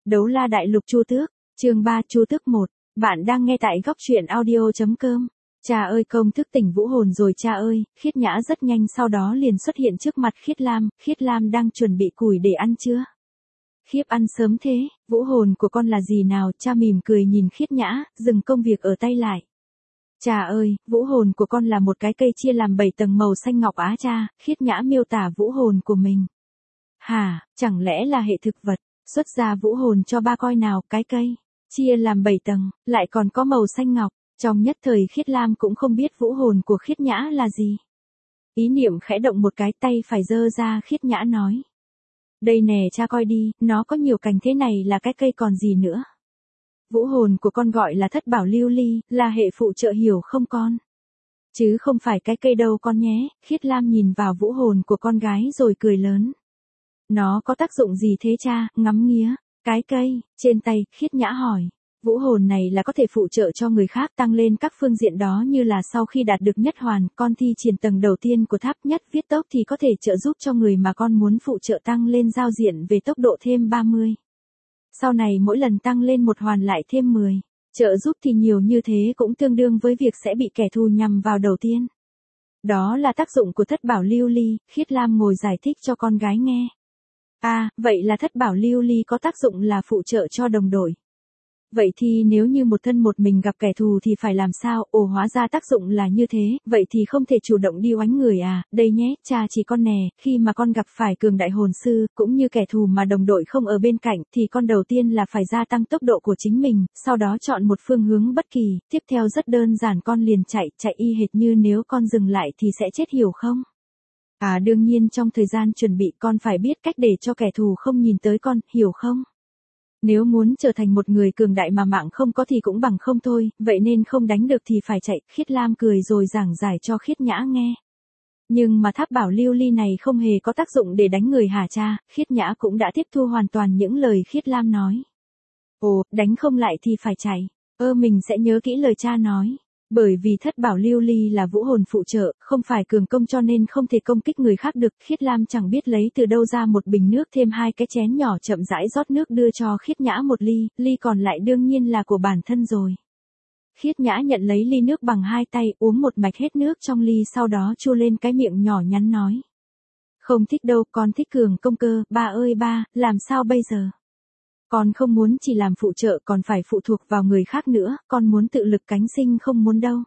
Đấu la đại lục Chu Tước, chương 3 Chu Tước 1, bạn đang nghe tại góc truyện audio.com. Cha ơi công thức tỉnh vũ hồn rồi cha ơi, Khiết Nhã rất nhanh sau đó liền xuất hiện trước mặt Khiết Lam đang chuẩn bị củi để ăn chưa? Khiếp ăn sớm thế, vũ hồn của con là gì nào? Cha mỉm cười nhìn Khiết Nhã, dừng công việc ở tay lại. Cha ơi, vũ hồn của con là một cái cây chia làm 7 tầng màu xanh ngọc á cha, Khiết Nhã miêu tả vũ hồn của mình. Hả, chẳng lẽ là hệ thực vật? Xuất ra vũ hồn cho ba coi nào, cái cây chia làm 7 tầng, lại còn có màu xanh ngọc. Trong nhất thời Khiết Lam cũng không biết vũ hồn của Khiết Nhã là gì. Ý niệm khẽ động một cái, tay phải giơ ra, Khiết Nhã nói. Đây nè cha coi đi, nó có nhiều cành thế này là cái cây còn gì nữa. Vũ hồn của con gọi là thất bảo lưu ly, là hệ phụ trợ hiểu không con? Chứ không phải cái cây đâu con nhé. Khiết Lam nhìn vào vũ hồn của con gái rồi cười lớn. Nó có tác dụng gì thế cha? Ngắm nghía cái cây trên tay, Khiết Nhã hỏi. Vũ hồn này là có thể phụ trợ cho người khác tăng lên các phương diện đó, như là sau khi đạt được nhất hoàn, con thi triển tầng đầu tiên của tháp nhất viết tốc thì có thể trợ giúp cho người mà con muốn phụ trợ tăng lên giao diện về tốc độ thêm 30. Sau này mỗi lần tăng lên một hoàn lại thêm 10. Trợ giúp thì nhiều như thế cũng tương đương với việc sẽ bị kẻ thù nhằm vào đầu tiên. Đó là tác dụng của thất bảo lưu ly, Khiết Lam ngồi giải thích cho con gái nghe. À, vậy là thất bảo lưu ly có tác dụng là phụ trợ cho đồng đội. Vậy thì nếu như một thân một mình gặp kẻ thù thì phải làm sao? Ồ, hóa ra tác dụng là như thế, vậy thì không thể chủ động đi oánh người à? Đây nhé, cha chỉ con nè, khi mà con gặp phải cường đại hồn sư, cũng như kẻ thù mà đồng đội không ở bên cạnh, thì con đầu tiên là phải gia tăng tốc độ của chính mình, sau đó chọn một phương hướng bất kỳ, tiếp theo rất đơn giản con liền chạy y hệt như nếu con dừng lại thì sẽ chết hiểu không? À đương nhiên trong thời gian chuẩn bị con phải biết cách để cho kẻ thù không nhìn tới con, hiểu không? Nếu muốn trở thành một người cường đại mà mạng không có thì cũng bằng không thôi, vậy nên không đánh được thì phải chạy. Khiết Lam cười rồi giảng giải cho Khiết Nhã nghe. Nhưng mà tháp bảo lưu ly này không hề có tác dụng để đánh người hả cha? Khiết Nhã cũng đã tiếp thu hoàn toàn những lời Khiết Lam nói. Ồ, đánh không lại thì phải chạy. Mình sẽ nhớ kỹ lời cha nói. Bởi vì thất bảo lưu ly là vũ hồn phụ trợ, không phải cường công cho nên không thể công kích người khác được. Khiết Lam chẳng biết lấy từ đâu ra một bình nước thêm 2 cái chén nhỏ, chậm rãi rót nước đưa cho Khiết Nhã một ly, ly còn lại đương nhiên là của bản thân rồi. Khiết Nhã nhận lấy ly nước bằng 2 tay, uống một mạch hết nước trong ly, sau đó chu lên cái miệng nhỏ nhắn nói. Không thích đâu, con thích cường công cơ, ba ơi ba, làm sao bây giờ? Con không muốn chỉ làm phụ trợ còn phải phụ thuộc vào người khác nữa, con muốn tự lực cánh sinh không muốn đâu.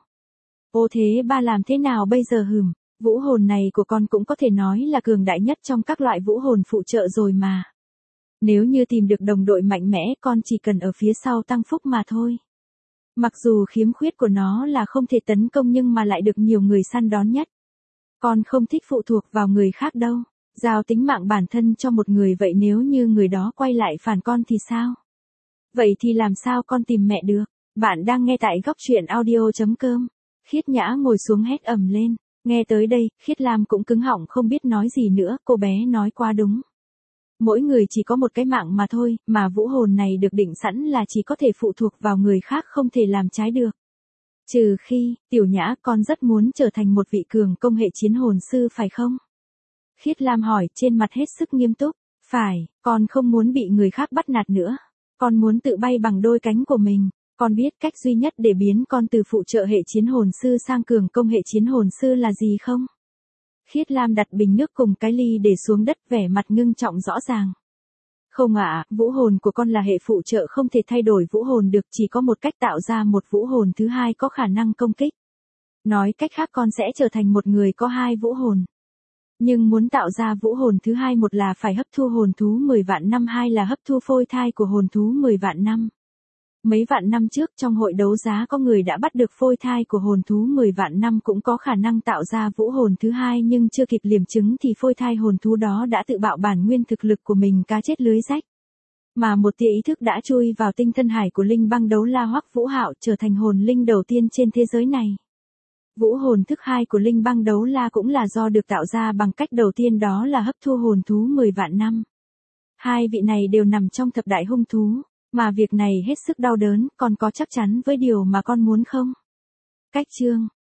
Ô thế ba làm thế nào bây giờ hừm? Vũ hồn này của con cũng có thể nói là cường đại nhất trong các loại vũ hồn phụ trợ rồi mà. Nếu như tìm được đồng đội mạnh mẽ con chỉ cần ở phía sau tăng phúc mà thôi. Mặc dù khiếm khuyết của nó là không thể tấn công nhưng mà lại được nhiều người săn đón nhất. Con không thích phụ thuộc vào người khác đâu. Giao tính mạng bản thân cho một người, vậy nếu như người đó quay lại phản con thì sao? Vậy thì làm sao con tìm mẹ được? Bạn đang nghe tại góc truyện audio.com. Khiết Nhã ngồi xuống hét ầm lên. Nghe tới đây, Khiết Lam cũng cứng họng không biết nói gì nữa, cô bé nói quá đúng. Mỗi người chỉ có một cái mạng mà thôi, mà vũ hồn này được định sẵn là chỉ có thể phụ thuộc vào người khác, không thể làm trái được. Trừ khi, Tiểu Nhã con rất muốn trở thành một vị cường công hệ chiến hồn sư phải không? Khiết Lam hỏi, trên mặt hết sức nghiêm túc. Phải, con không muốn bị người khác bắt nạt nữa. Con muốn tự bay bằng đôi cánh của mình. Con biết cách duy nhất để biến con từ phụ trợ hệ chiến hồn sư sang cường công hệ chiến hồn sư là gì không? Khiết Lam đặt bình nước cùng cái ly để xuống đất, vẻ mặt ngưng trọng rõ ràng. Không ạ, vũ hồn của con là hệ phụ trợ, không thể thay đổi vũ hồn được, chỉ có một cách tạo ra một vũ hồn thứ hai có khả năng công kích. Nói cách khác con sẽ trở thành một người có 2 vũ hồn. Nhưng muốn tạo ra vũ hồn thứ hai, một là phải hấp thu hồn thú 10 vạn năm, hai là hấp thu phôi thai của hồn thú 10 vạn năm. Mấy vạn năm trước trong hội đấu giá có người đã bắt được phôi thai của hồn thú 10 vạn năm cũng có khả năng tạo ra vũ hồn thứ hai, nhưng chưa kịp liềm chứng thì phôi thai hồn thú đó đã tự bạo bản nguyên thực lực của mình, cá chết lưới rách. Mà một tia ý thức đã chui vào tinh thân hải của linh băng đấu la Hoắc Vũ Hạo, trở thành hồn linh đầu tiên trên thế giới này. Vũ hồn thức 2 của linh băng đấu la cũng là do được tạo ra bằng cách đầu tiên, đó là hấp thu hồn thú 10 vạn năm. 2 vị này đều nằm trong thập đại hung thú, mà việc này hết sức đau đớn, con có chắc chắn với điều mà con muốn không? Cách chương